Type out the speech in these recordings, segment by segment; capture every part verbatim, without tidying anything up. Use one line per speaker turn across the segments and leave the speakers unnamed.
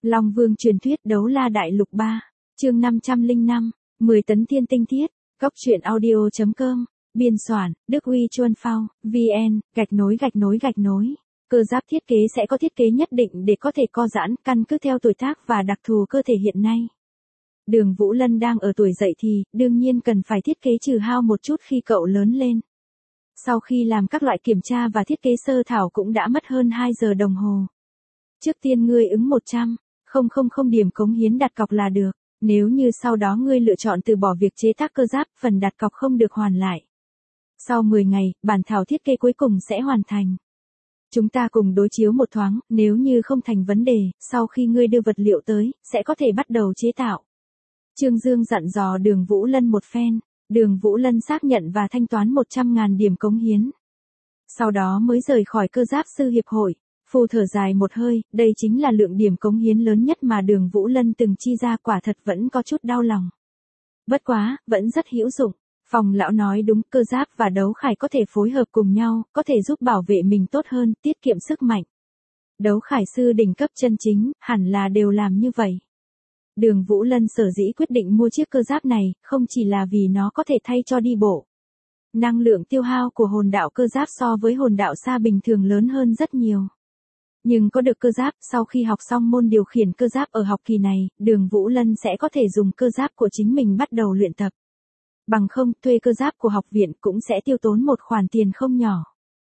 Long Vương truyền thuyết đấu la đại lục ba, chương năm trăm lẻ năm, mười tấn thiên tinh thiết, góc truyện audio.com, biên soạn, Đức Uy Chuân Phao, vn, gạch nối gạch nối gạch nối. Cơ giáp thiết kế sẽ có thiết kế nhất định để có thể co giãn, căn cứ theo tuổi tác và đặc thù cơ thể hiện nay. Đường Vũ Lân đang ở tuổi dậy thì, đương nhiên cần phải thiết kế trừ hao một chút khi cậu lớn lên. Sau khi làm các loại kiểm tra và thiết kế sơ thảo cũng đã mất hơn hai giờ đồng hồ. Trước tiên ngươi ứng một trăm nghìn điểm cống hiến đặt cọc là được, nếu như sau đó ngươi lựa chọn từ bỏ việc chế tác cơ giáp, phần đặt cọc không được hoàn lại. Sau mười ngày, bản thảo thiết kế cuối cùng sẽ hoàn thành. Chúng ta cùng đối chiếu một thoáng, nếu như không thành vấn đề, sau khi ngươi đưa vật liệu tới, sẽ có thể bắt đầu chế tạo. Trương Dương dặn dò Đường Vũ Lân một phen, Đường Vũ Lân xác nhận và thanh toán một trăm nghìn điểm cống hiến. Sau đó mới rời khỏi cơ giáp sư hiệp hội, phù thở dài một hơi, đây chính là lượng điểm cống hiến lớn nhất mà Đường Vũ Lân từng chi ra, quả thật vẫn có chút đau lòng. Bất quá, vẫn rất hữu dụng. Phòng lão nói đúng, cơ giáp và đấu khải có thể phối hợp cùng nhau, có thể giúp bảo vệ mình tốt hơn, tiết kiệm sức mạnh. Đấu khải sư đỉnh cấp chân chính, hẳn là đều làm như vậy. Đường Vũ Lân sở dĩ quyết định mua chiếc cơ giáp này, không chỉ là vì nó có thể thay cho đi bộ. Năng lượng tiêu hao của hồn đạo cơ giáp so với hồn đạo xa bình thường lớn hơn rất nhiều. Nhưng có được cơ giáp, sau khi học xong môn điều khiển cơ giáp ở học kỳ này, Đường Vũ Lân sẽ có thể dùng cơ giáp của chính mình bắt đầu luyện tập. Bằng không, thuê cơ giáp của học viện cũng sẽ tiêu tốn một khoản tiền không nhỏ.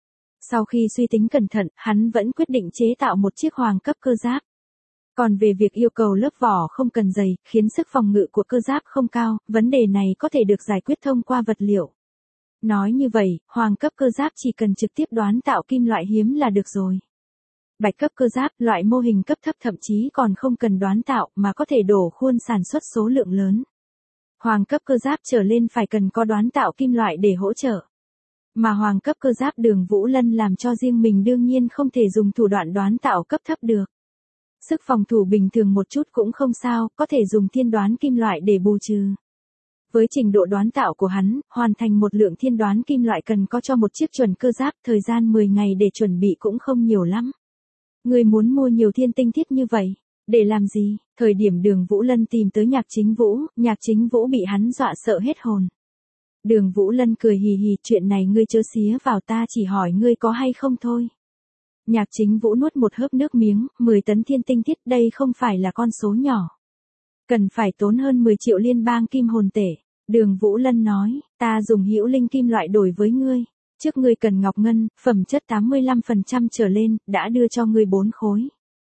Sau khi suy tính cẩn thận, hắn vẫn quyết định chế tạo một chiếc hoàng cấp cơ giáp. Còn về việc yêu cầu lớp vỏ không cần dày, khiến sức phòng ngự của cơ giáp không cao, vấn đề này có thể được giải quyết thông qua vật liệu. Nói như vậy, hoàng cấp cơ giáp chỉ cần trực tiếp đoán tạo kim loại hiếm là được rồi. Bạch cấp cơ giáp, loại mô hình cấp thấp thậm chí còn không cần đoán tạo mà có thể đổ khuôn sản xuất số lượng lớn. Hoàng cấp cơ giáp trở lên phải cần có đoán tạo kim loại để hỗ trợ. Mà hoàng cấp cơ giáp Đường Vũ Lân làm cho riêng mình đương nhiên không thể dùng thủ đoạn đoán tạo cấp thấp được. Sức phòng thủ bình thường một chút cũng không sao, có thể dùng thiên đoán kim loại để bù trừ. Với trình độ đoán tạo của hắn, hoàn thành một lượng thiên đoán kim loại cần có cho một chiếc chuẩn cơ giáp, thời gian mười ngày để chuẩn bị cũng không nhiều lắm. Người muốn mua nhiều thiên tinh thiết như vậy, để làm gì? Thời điểm Đường Vũ Lân tìm tới Nhạc Chính Vũ, Nhạc Chính Vũ bị hắn dọa sợ hết hồn. Đường Vũ Lân cười hì hì, chuyện này ngươi chớ xía vào, ta chỉ hỏi ngươi có hay không thôi. Nhạc Chính Vũ nuốt một hớp nước miếng, mười tấn thiên tinh thiết, đây không phải là con số nhỏ. Cần phải tốn hơn mười triệu liên bang kim hồn tể. Đường Vũ Lân nói, ta dùng hữu linh kim loại đổi với ngươi. Trước ngươi cần ngọc ngân, phẩm chất tám mươi lăm phần trăm trở lên, đã đưa cho ngươi bốn khối.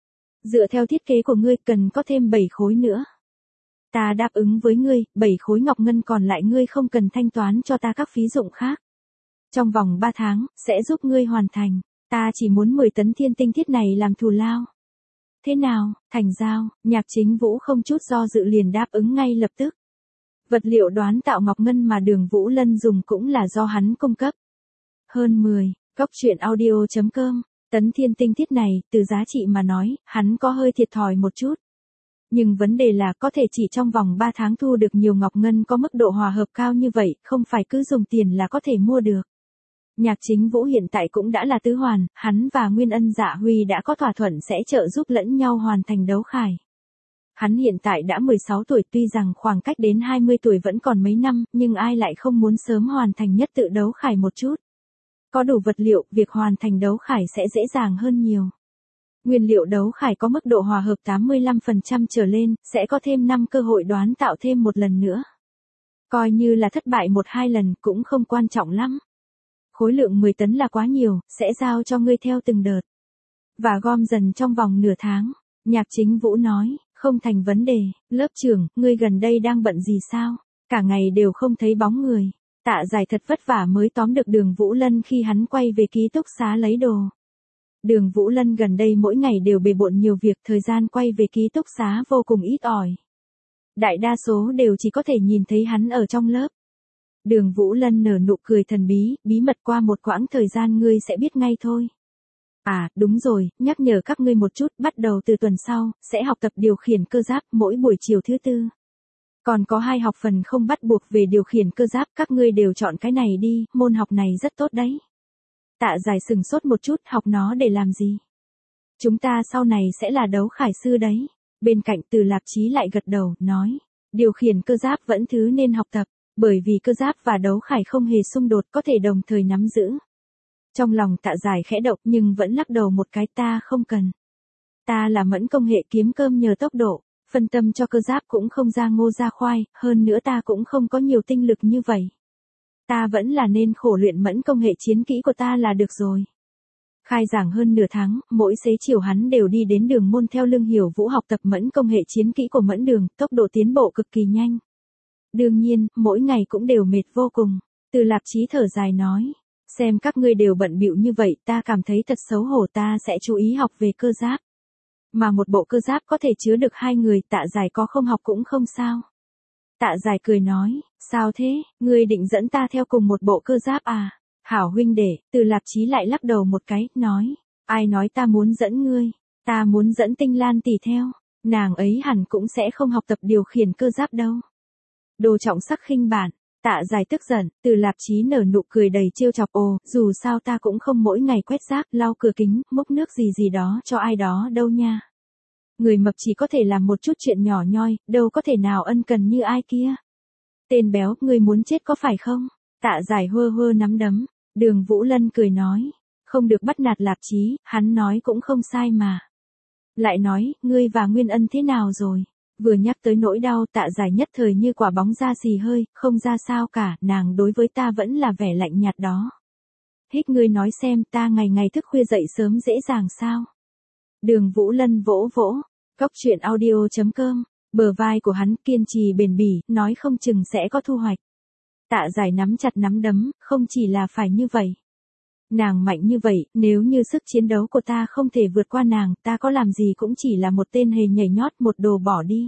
Dựa theo thiết kế của ngươi cần có thêm bảy khối nữa. Ta đáp ứng với ngươi, bảy khối ngọc ngân còn lại ngươi không cần thanh toán cho ta các phí dụng khác. Trong vòng ba tháng, sẽ giúp ngươi hoàn thành. Ta chỉ muốn mười tấn thiên tinh thiết này làm thù lao. Thế nào, thành giao? Nhạc Chính Vũ không chút do dự liền đáp ứng ngay lập tức. Vật liệu đoán tạo ngọc ngân mà Đường Vũ Lân dùng cũng là do hắn cung cấp. Hơn mười, góc truyện audio.com, tấn thiên tinh thiết này, từ giá trị mà nói, hắn có hơi thiệt thòi một chút. Nhưng vấn đề là có thể chỉ trong vòng ba tháng thu được nhiều ngọc ngân có mức độ hòa hợp cao như vậy, không phải cứ dùng tiền là có thể mua được. Nhạc Chính Vũ hiện tại cũng đã là tứ hoàn, hắn và Nguyên Ân Dạ Huy đã có thỏa thuận sẽ trợ giúp lẫn nhau hoàn thành đấu khải. Hắn hiện tại đã mười sáu tuổi, tuy rằng khoảng cách đến hai mươi tuổi vẫn còn mấy năm, nhưng ai lại không muốn sớm hoàn thành nhất tự đấu khải một chút. Có đủ vật liệu, việc hoàn thành đấu khải sẽ dễ dàng hơn nhiều. Nguyên liệu đấu khải có mức độ hòa hợp tám mươi lăm phần trăm trở lên, sẽ có thêm năm cơ hội đoán tạo thêm một lần nữa. Coi như là thất bại một hai lần cũng không quan trọng lắm. Khối lượng mười tấn là quá nhiều, sẽ giao cho ngươi theo từng đợt. Và gom dần trong vòng nửa tháng. Nhạc Chính Vũ nói, không thành vấn đề. Lớp trưởng, ngươi gần đây đang bận gì sao? Cả ngày đều không thấy bóng người. Tạ Giải thật vất vả mới tóm được Đường Vũ Lân khi hắn quay về ký túc xá lấy đồ. Đường Vũ Lân gần đây mỗi ngày đều bề bộn nhiều việc, thời gian quay về ký túc xá vô cùng ít ỏi. Đại đa số đều chỉ có thể nhìn thấy hắn ở trong lớp. Đường Vũ Lân nở nụ cười thần bí, bí mật qua một quãng thời gian ngươi sẽ biết ngay thôi. À, đúng rồi, nhắc nhở các ngươi một chút, bắt đầu từ tuần sau, sẽ học tập điều khiển cơ giáp mỗi buổi chiều thứ tư. Còn có hai học phần không bắt buộc về điều khiển cơ giáp, các ngươi đều chọn cái này đi, môn học này rất tốt đấy. Tạ Giải sừng sốt một chút, học nó để làm gì? Chúng ta sau này sẽ là đấu khải sư đấy. Bên cạnh Từ Lạp Chí lại gật đầu, nói, điều khiển cơ giáp vẫn thứ nên học tập, bởi vì cơ giáp và đấu khải không hề xung đột, có thể đồng thời nắm giữ. Trong lòng Tạ Giải khẽ động nhưng vẫn lắc đầu một cái, ta không cần. Ta là mẫn công hệ kiếm cơm nhờ tốc độ, phân tâm cho cơ giáp cũng không ra ngô ra khoai, hơn nữa ta cũng không có nhiều tinh lực như vậy. Ta vẫn là nên khổ luyện mẫn công hệ chiến kỹ của ta là được rồi. Khai giảng hơn nửa tháng, mỗi xế chiều hắn đều đi đến đường môn theo Lương Hiểu Vũ học tập mẫn công hệ chiến kỹ của mẫn đường, tốc độ tiến bộ cực kỳ nhanh. Đương nhiên, mỗi ngày cũng đều mệt vô cùng. Từ Lạp Chí thở dài nói, xem các ngươi đều bận bịu như vậy, ta cảm thấy thật xấu hổ, ta sẽ chú ý học về cơ giáp. Mà một bộ cơ giáp có thể chứa được hai người, Tạ Giải có không học cũng không sao. Tạ Giải cười nói, sao thế, ngươi định dẫn ta theo cùng một bộ cơ giáp à? Hảo huynh đệ, Từ Lạp Chí lại lắc đầu một cái, nói, ai nói ta muốn dẫn ngươi, ta muốn dẫn Tinh Lan tỷ theo, nàng ấy hẳn cũng sẽ không học tập điều khiển cơ giáp đâu. Đồ Trọng Sắc khinh bạn. Tạ Giải tức giận, Từ Lạp Chí nở nụ cười đầy trêu chọc, ồ, dù sao ta cũng không mỗi ngày quét rác, lau cửa kính, múc nước gì gì đó cho ai đó đâu nha. Người mập chỉ có thể làm một chút chuyện nhỏ nhoi, đâu có thể nào ân cần như ai kia. Tên béo, ngươi muốn chết có phải không? Tạ Giải hơ hơ nắm đấm. Đường Vũ Lân cười nói, không được bắt nạt Lạp Chí, hắn nói cũng không sai mà. Lại nói, ngươi và Nguyên Ân thế nào rồi? Vừa nhắc tới nỗi đau, Tạ Giải nhất thời như quả bóng ra xì hơi, không ra sao cả, nàng đối với ta vẫn là vẻ lạnh nhạt đó. Hít ngươi nói xem, ta ngày ngày thức khuya dậy sớm dễ dàng sao? Đường Vũ Lân vỗ vỗ, Cóc Truyện Audio chấm com, bờ vai của hắn kiên trì bền bỉ, nói không chừng sẽ có thu hoạch. Tạ Giải nắm chặt nắm đấm, không chỉ là phải như vậy. Nàng mạnh như vậy, nếu như sức chiến đấu của ta không thể vượt qua nàng, ta có làm gì cũng chỉ là một tên hề nhảy nhót, một đồ bỏ đi.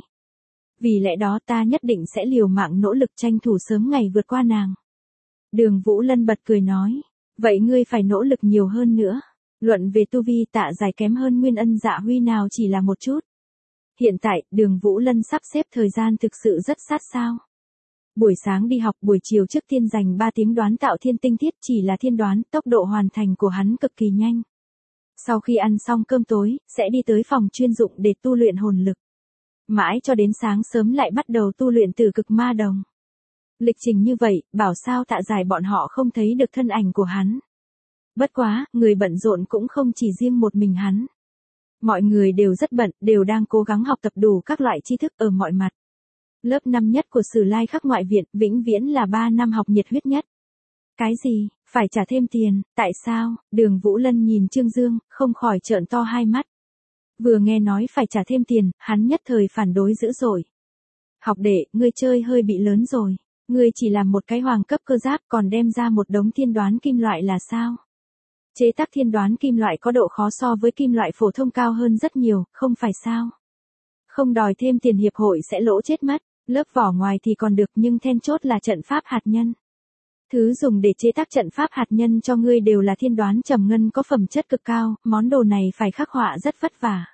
Vì lẽ đó ta nhất định sẽ liều mạng nỗ lực tranh thủ sớm ngày vượt qua nàng. Đường Vũ Lân bật cười nói, vậy ngươi phải nỗ lực nhiều hơn nữa. Luận về tu vi, Tạ Giải kém hơn Nguyên Ân Dạ Huy nào chỉ là một chút. Hiện tại, Đường Vũ Lân sắp xếp thời gian thực sự rất sát sao. Buổi sáng đi học, buổi chiều trước tiên dành ba tiếng đoán tạo thiên tinh thiết, chỉ là thiên đoán, tốc độ hoàn thành của hắn cực kỳ nhanh. Sau khi ăn xong cơm tối, sẽ đi tới phòng chuyên dụng để tu luyện hồn lực. Mãi cho đến sáng sớm lại bắt đầu tu luyện Tử Cực Ma Đồng. Lịch trình như vậy, bảo sao Tạ Giải bọn họ không thấy được thân ảnh của hắn. Bất quá, người bận rộn cũng không chỉ riêng một mình hắn. Mọi người đều rất bận, đều đang cố gắng học tập đủ các loại tri thức ở mọi mặt. Lớp năm nhất của Sử Lai Khắc Ngoại Viện, vĩnh viễn là ba năm học nhiệt huyết nhất. Cái gì, phải trả thêm tiền, tại sao? Đường Vũ Lân nhìn Trương Dương, không khỏi trợn to hai mắt. Vừa nghe nói phải trả thêm tiền, hắn nhất thời phản đối dữ dội. Học đệ, ngươi chơi hơi bị lớn rồi. Ngươi chỉ làm một cái hoàng cấp cơ giáp còn đem ra một đống thiên đoán kim loại là sao? Chế tác thiên đoán kim loại có độ khó so với kim loại phổ thông cao hơn rất nhiều, không phải sao? Không đòi thêm tiền hiệp hội sẽ lỗ chết mất. Lớp vỏ ngoài thì còn được nhưng then chốt là trận pháp hạt nhân. Thứ dùng để chế tác trận pháp hạt nhân cho ngươi đều là thiên đoán trầm ngân có phẩm chất cực cao, món đồ này phải khắc họa rất vất vả.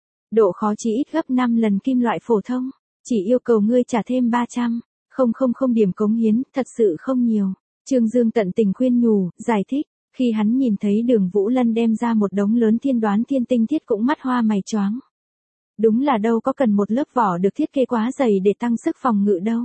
Độ khó chỉ ít gấp năm lần kim loại phổ thông, chỉ yêu cầu ngươi trả thêm ba trăm nghìn điểm cống hiến, thật sự không nhiều. Trương Dương tận tình khuyên nhủ, giải thích, khi hắn nhìn thấy Đường Vũ Lân đem ra một đống lớn thiên đoán thiên tinh thiết cũng mắt hoa mày choáng. Đúng là đâu có cần một lớp vỏ được thiết kế quá dày để tăng sức phòng ngự đâu.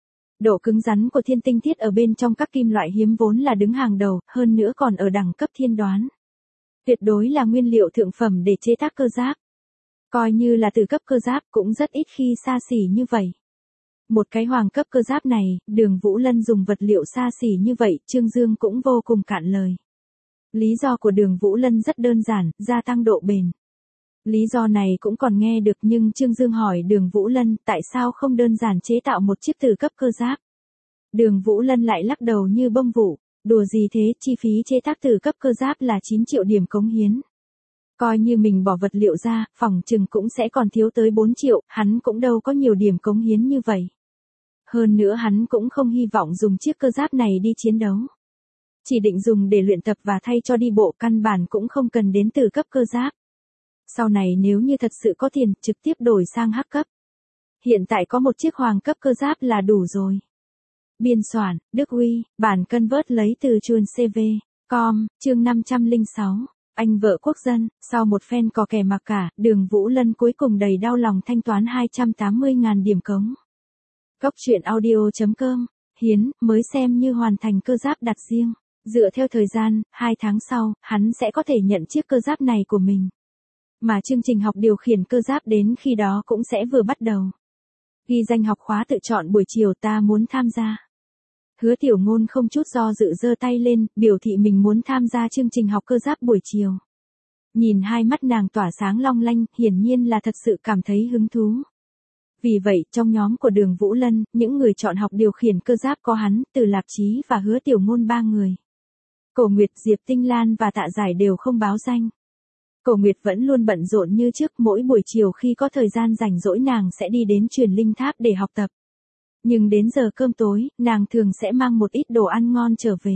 Độ cứng rắn của thiên tinh thiết ở bên trong các kim loại hiếm vốn là đứng hàng đầu, hơn nữa còn ở đẳng cấp thiên đoán. Tuyệt đối là nguyên liệu thượng phẩm để chế tác cơ giáp. Coi như là từ cấp cơ giáp cũng rất ít khi xa xỉ như vậy. Một cái hoàng cấp cơ giáp này, Đường Vũ Lân dùng vật liệu xa xỉ như vậy, Trương Dương cũng vô cùng cạn lời. Lý do của Đường Vũ Lân rất đơn giản, gia tăng độ bền. Lý do này cũng còn nghe được nhưng Trương Dương hỏi Đường Vũ Lân tại sao không đơn giản chế tạo một chiếc từ cấp cơ giáp. Đường Vũ Lân lại lắc đầu như bông vụ, đùa gì thế, chi phí chế tác từ cấp cơ giáp là chín triệu điểm cống hiến. Coi như mình bỏ vật liệu ra, phòng chừng cũng sẽ còn thiếu tới bốn triệu, hắn cũng đâu có nhiều điểm cống hiến như vậy. Hơn nữa hắn cũng không hy vọng dùng chiếc cơ giáp này đi chiến đấu. Chỉ định dùng để luyện tập và thay cho đi bộ, căn bản cũng không cần đến từ cấp cơ giáp. Sau này nếu như thật sự có tiền, trực tiếp đổi sang hắc cấp. Hiện tại có một chiếc hoàng cấp cơ giáp là đủ rồi. Biên soạn, Đức Uy, bản cân vớt lấy từ chuồn xê vê chấm com, chương năm trăm lẻ sáu. Anh vợ quốc dân, sau một phen cò kè mặc cả, Đường Vũ Lân cuối cùng đầy đau lòng thanh toán hai trăm tám mươi nghìn điểm cống. Cốc truyện audio.com, Hiến, mới xem như hoàn thành cơ giáp đặt riêng. Dựa theo thời gian, hai tháng sau, hắn sẽ có thể nhận chiếc cơ giáp này của mình. Mà chương trình học điều khiển cơ giáp đến khi đó cũng sẽ vừa bắt đầu. Ghi danh học khóa tự chọn buổi chiều ta muốn tham gia. Hứa Tiểu Ngôn không chút do dự giơ tay lên, biểu thị mình muốn tham gia chương trình học cơ giáp buổi chiều. Nhìn hai mắt nàng tỏa sáng long lanh, hiển nhiên là thật sự cảm thấy hứng thú. Vì vậy, trong nhóm của Đường Vũ Lân, những người chọn học điều khiển cơ giáp có hắn, Từ Lạp Chí và Hứa Tiểu Ngôn ba người. Cổ Nguyệt, Diệp Tinh Lan và Tạ Giải đều không báo danh. Cổ Nguyệt vẫn luôn bận rộn như trước, mỗi buổi chiều khi có thời gian rảnh rỗi nàng sẽ đi đến Truyền Linh Tháp để học tập. Nhưng đến giờ cơm tối, nàng thường sẽ mang một ít đồ ăn ngon trở về.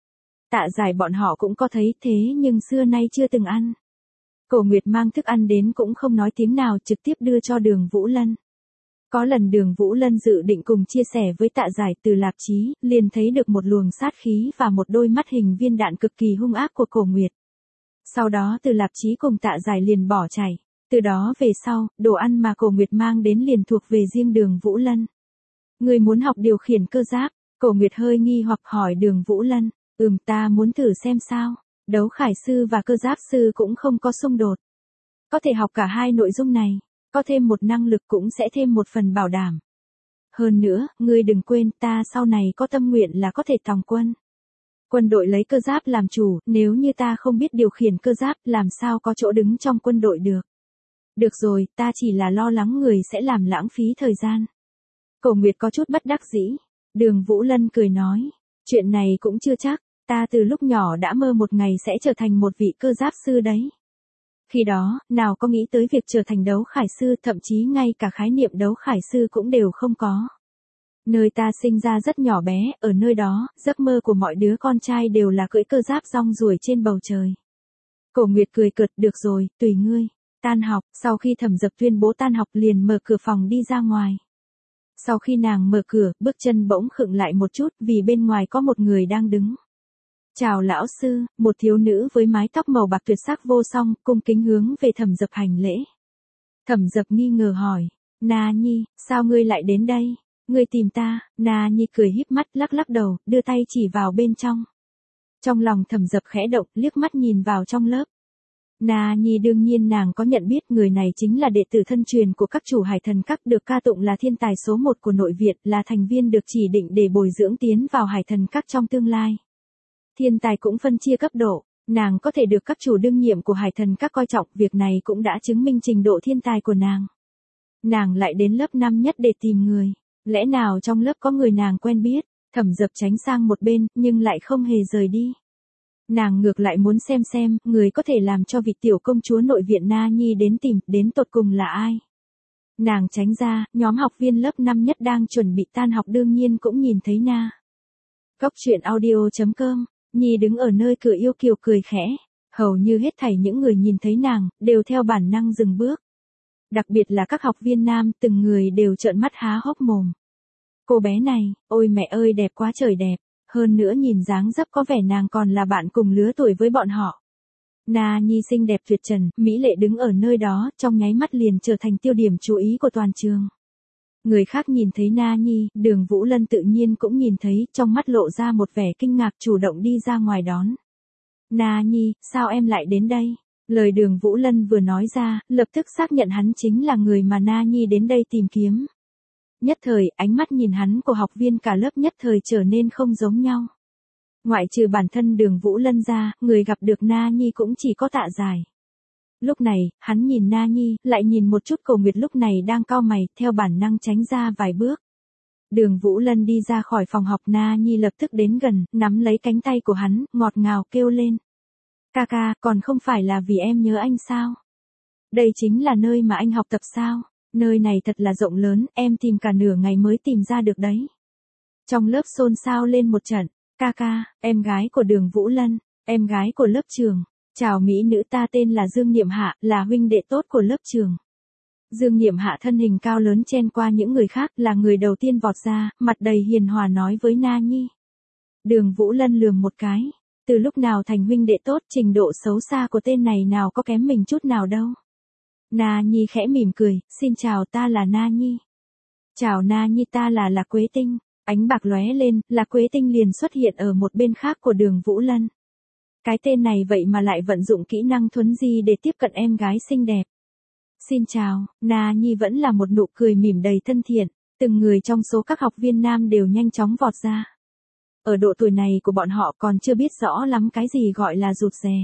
Tạ Giải bọn họ cũng có thấy thế nhưng xưa nay chưa từng ăn. Cổ Nguyệt mang thức ăn đến cũng không nói tiếng nào, trực tiếp đưa cho Đường Vũ Lân. Có lần Đường Vũ Lân dự định cùng chia sẻ với Tạ Giải, Từ Lạp Chí, liền thấy được một luồng sát khí và một đôi mắt hình viên đạn cực kỳ hung ác của Cổ Nguyệt. Sau đó Từ Lạp Chí cùng Tạ Giải liền bỏ chạy. Từ đó về sau, đồ ăn mà Cổ Nguyệt mang đến liền thuộc về riêng Đường Vũ Lân. Người muốn học điều khiển cơ giáp? Cổ Nguyệt hơi nghi hoặc hỏi Đường Vũ Lân. Ừm, ta muốn thử xem sao. Đấu khải sư và cơ giáp sư cũng không có xung đột. Có thể học cả hai nội dung này. Có thêm một năng lực cũng sẽ thêm một phần bảo đảm. Hơn nữa, ngươi đừng quên ta sau này có tâm nguyện là có thể tòng quân. Quân đội lấy cơ giáp làm chủ, nếu như ta không biết điều khiển cơ giáp, làm sao có chỗ đứng trong quân đội được. Được rồi, ta chỉ là lo lắng người sẽ làm lãng phí thời gian. Cổ Nguyệt có chút bất đắc dĩ. Đường Vũ Lân cười nói, chuyện này cũng chưa chắc, ta từ lúc nhỏ đã mơ một ngày sẽ trở thành một vị cơ giáp sư đấy. Khi đó, nào có nghĩ tới việc trở thành đấu khải sư, thậm chí ngay cả khái niệm đấu khải sư cũng đều không có. Nơi ta sinh ra rất nhỏ bé, ở nơi đó, giấc mơ của mọi đứa con trai đều là cưỡi cơ giáp rong ruổi trên bầu trời. Cổ Nguyệt cười cợt, được rồi, tùy ngươi. Tan học, sau khi Thẩm Dập tuyên bố tan học liền mở cửa phòng đi ra ngoài. Sau khi nàng mở cửa, bước chân bỗng khựng lại một chút vì bên ngoài có một người đang đứng. Chào lão sư, một thiếu nữ với mái tóc màu bạc tuyệt sắc vô song, cung kính hướng về Thẩm Dập hành lễ. Thẩm Dập nghi ngờ hỏi, Na Nhi, sao ngươi lại đến đây? Ngươi tìm ta? Na Nhi cười híp mắt lắc lắc đầu, đưa tay chỉ vào bên trong. Trong lòng Thẩm Dập khẽ động, liếc mắt nhìn vào trong lớp. Na Nhi đương nhiên nàng có nhận biết, người này chính là đệ tử thân truyền của các chủ Hải Thần Các, được ca tụng là thiên tài số một của nội viện, là thành viên được chỉ định để bồi dưỡng tiến vào Hải Thần Các trong tương lai. Thiên tài cũng phân chia cấp độ, nàng có thể được các chủ đương nhiệm của Hải Thần Các coi trọng, việc này cũng đã chứng minh trình độ thiên tài của nàng. Nàng lại đến lớp năm nhất để tìm người, lẽ nào trong lớp có người nàng quen biết? Thẩm Dập tránh sang một bên, nhưng lại không hề rời đi. Nàng ngược lại muốn xem xem, người có thể làm cho vị tiểu công chúa nội viện Na Nhi đến tìm, đến tột cùng là ai. Nàng tránh ra, nhóm học viên lớp năm nhất đang chuẩn bị tan học đương nhiên cũng nhìn thấy Na. Cốc truyện audio.com, Nhi đứng ở nơi cửa yêu kiều cười khẽ. Hầu như hết thảy những người nhìn thấy nàng, đều theo bản năng dừng bước. Đặc biệt là các học viên nam, từng người đều trợn mắt há hốc mồm. Cô bé này, ôi mẹ ơi đẹp quá trời đẹp. Hơn nữa nhìn dáng dấp có vẻ nàng còn là bạn cùng lứa tuổi với bọn họ. Na Nhi xinh đẹp tuyệt trần, mỹ lệ đứng ở nơi đó, trong nháy mắt liền trở thành tiêu điểm chú ý của toàn trường. Người khác nhìn thấy Na Nhi, Đường Vũ Lân tự nhiên cũng nhìn thấy, trong mắt lộ ra một vẻ kinh ngạc, chủ động đi ra ngoài đón. Na Nhi, sao em lại đến đây? Lời Đường Vũ Lân vừa nói ra, lập tức xác nhận hắn chính là người mà Na Nhi đến đây tìm kiếm. Nhất thời, ánh mắt nhìn hắn của học viên cả lớp nhất thời trở nên không giống nhau. Ngoại trừ bản thân Đường Vũ Lân ra, người gặp được Na Nhi cũng chỉ có Tạ Giải. Lúc này, hắn nhìn Na Nhi, lại nhìn một chút Cổ Nguyệt lúc này đang cau mày, theo bản năng tránh ra vài bước. Đường Vũ Lân đi ra khỏi phòng học, Na Nhi lập tức đến gần, nắm lấy cánh tay của hắn, ngọt ngào kêu lên. Ca ca, còn không phải là vì em nhớ anh sao? Đây chính là nơi mà anh học tập sao? Nơi này thật là rộng lớn, em tìm cả nửa ngày mới tìm ra được đấy. Trong lớp xôn xao lên một trận. Ca ca, em gái của Đường Vũ Lân, em gái của lớp trường. Chào mỹ nữ, ta tên là Dương Niệm Hạ, là huynh đệ tốt của lớp trường. Dương Niệm Hạ thân hình cao lớn chen qua những người khác, là người đầu tiên vọt ra, mặt đầy hiền hòa nói với Na Nhi. Đường Vũ Lân lườm một cái. Từ lúc nào thành huynh đệ tốt, trình độ xấu xa của tên này nào có kém mình chút nào đâu. Na Nhi khẽ mỉm cười, xin chào, ta là Na Nhi. Chào Na Nhi, ta là Lạc Quế Tinh. Ánh bạc lóe lên, Lạc Quế Tinh liền xuất hiện ở một bên khác của Đường Vũ Lân. Cái tên này vậy mà lại vận dụng kỹ năng thuấn di để tiếp cận em gái xinh đẹp. Xin chào, Na Nhi vẫn là một nụ cười mỉm đầy thân thiện, từng người trong số các học viên nam đều nhanh chóng vọt ra. Ở độ tuổi này của bọn họ còn chưa biết rõ lắm cái gì gọi là rụt rè.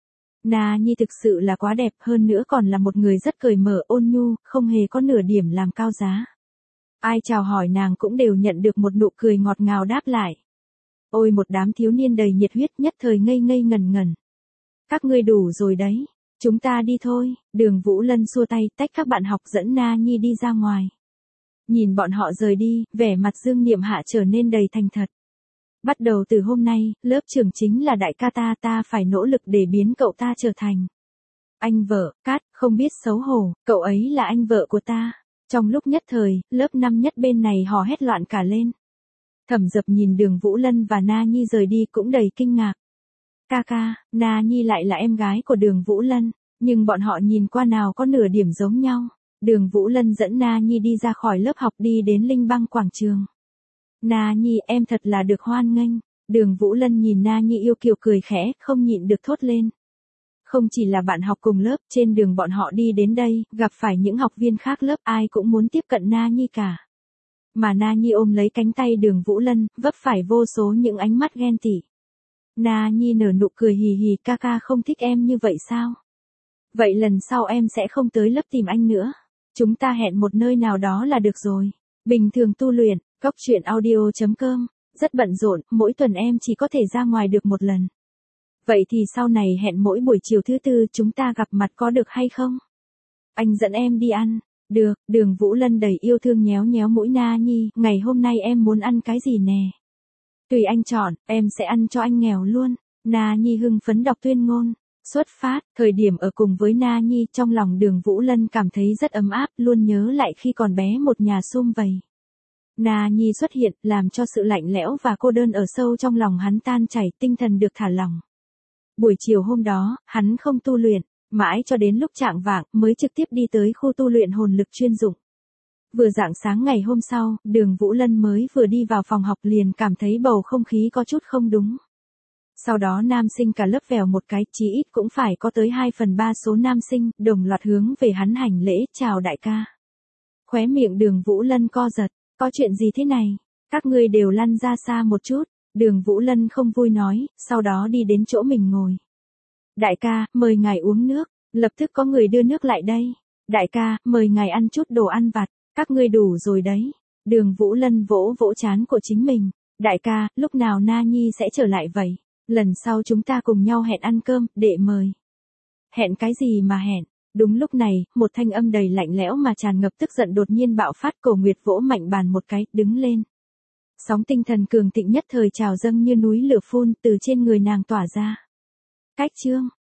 Na Nhi thực sự là quá đẹp, hơn nữa còn là một người rất cởi mở, ôn nhu, không hề có nửa điểm làm cao giá. Ai chào hỏi nàng cũng đều nhận được một nụ cười ngọt ngào đáp lại. Ôi, một đám thiếu niên đầy nhiệt huyết nhất thời ngây ngây ngẩn ngẩn. Các ngươi đủ rồi đấy, chúng ta đi thôi. Đường Vũ Lân xua tay tách các bạn học dẫn Na Nhi đi ra ngoài. Nhìn bọn họ rời đi, vẻ mặt Dương Niệm Hạ trở nên đầy thành thật. Bắt đầu từ hôm nay, lớp trưởng chính là đại ca ta, ta phải nỗ lực để biến cậu ta trở thành anh vợ. Cát, không biết xấu hổ, cậu ấy là anh vợ của ta. Trong lúc nhất thời, lớp năm nhất bên này hò hét loạn cả lên. Thẩm Dập nhìn Đường Vũ Lân và Na Nhi rời đi cũng đầy kinh ngạc. Ca ca, Na Nhi lại là em gái của Đường Vũ Lân, nhưng bọn họ nhìn qua nào có nửa điểm giống nhau. Đường Vũ Lân dẫn Na Nhi đi ra khỏi lớp học đi đến Linh Băng quảng trường. Na Nhi, em thật là được hoan nghênh. Đường Vũ Lân nhìn Na Nhi yêu kiều cười khẽ, không nhịn được thốt lên. Không chỉ là bạn học cùng lớp, trên đường bọn họ đi đến đây, gặp phải những học viên khác lớp, ai cũng muốn tiếp cận Na Nhi cả. Mà Na Nhi ôm lấy cánh tay Đường Vũ Lân, vấp phải vô số những ánh mắt ghen tị. Na Nhi nở nụ cười hì hì, ca ca không thích em như vậy sao? Vậy lần sau em sẽ không tới lớp tìm anh nữa. Chúng ta hẹn một nơi nào đó là được rồi. Bình thường tu luyện, góc truyện audio chấm com, rất bận rộn, mỗi tuần em chỉ có thể ra ngoài được một lần. Vậy thì sau này hẹn mỗi buổi chiều thứ tư chúng ta gặp mặt có được hay không? Anh dẫn em đi ăn. Được. Đường Vũ Lân đầy yêu thương nhéo nhéo mũi Na Nhi, ngày hôm nay em muốn ăn cái gì nè? Tùy anh chọn, em sẽ ăn cho anh nghèo luôn. Na Nhi hưng phấn đọc tuyên ngôn. Xuất phát, thời điểm ở cùng với Na Nhi, trong lòng Đường Vũ Lân cảm thấy rất ấm áp, luôn nhớ lại khi còn bé một nhà sum vầy. Na Nhi xuất hiện, làm cho sự lạnh lẽo và cô đơn ở sâu trong lòng hắn tan chảy, tinh thần được thả lỏng. Buổi chiều hôm đó, hắn không tu luyện, mãi cho đến lúc chạng vạng mới trực tiếp đi tới khu tu luyện hồn lực chuyên dụng. Vừa rạng sáng ngày hôm sau, Đường Vũ Lân mới vừa đi vào phòng học liền cảm thấy bầu không khí có chút không đúng. Sau đó nam sinh cả lớp vèo một cái, chí ít cũng phải có tới hai phần ba số nam sinh, đồng loạt hướng về hắn hành lễ, chào đại ca. Khóe miệng Đường Vũ Lân co giật, có chuyện gì thế này? Các ngươi đều lăn ra xa một chút. Đường Vũ Lân không vui nói, sau đó đi đến chỗ mình ngồi. Đại ca, mời ngài uống nước. Lập tức có người đưa nước lại đây. Đại ca, mời ngài ăn chút đồ ăn vặt. Các ngươi đủ rồi đấy. Đường Vũ Lân vỗ vỗ trán của chính mình. Đại ca, lúc nào Na Nhi sẽ trở lại vậy? Lần sau chúng ta cùng nhau hẹn ăn cơm, đệ mời. Hẹn cái gì mà hẹn? Đúng lúc này, một thanh âm đầy lạnh lẽo mà tràn ngập tức giận đột nhiên bạo phát. Cổ Nguyệt vỗ mạnh bàn một cái, đứng lên. Sóng tinh thần cường thịnh nhất thời trào dâng như núi lửa phun từ trên người nàng tỏa ra. Cách chương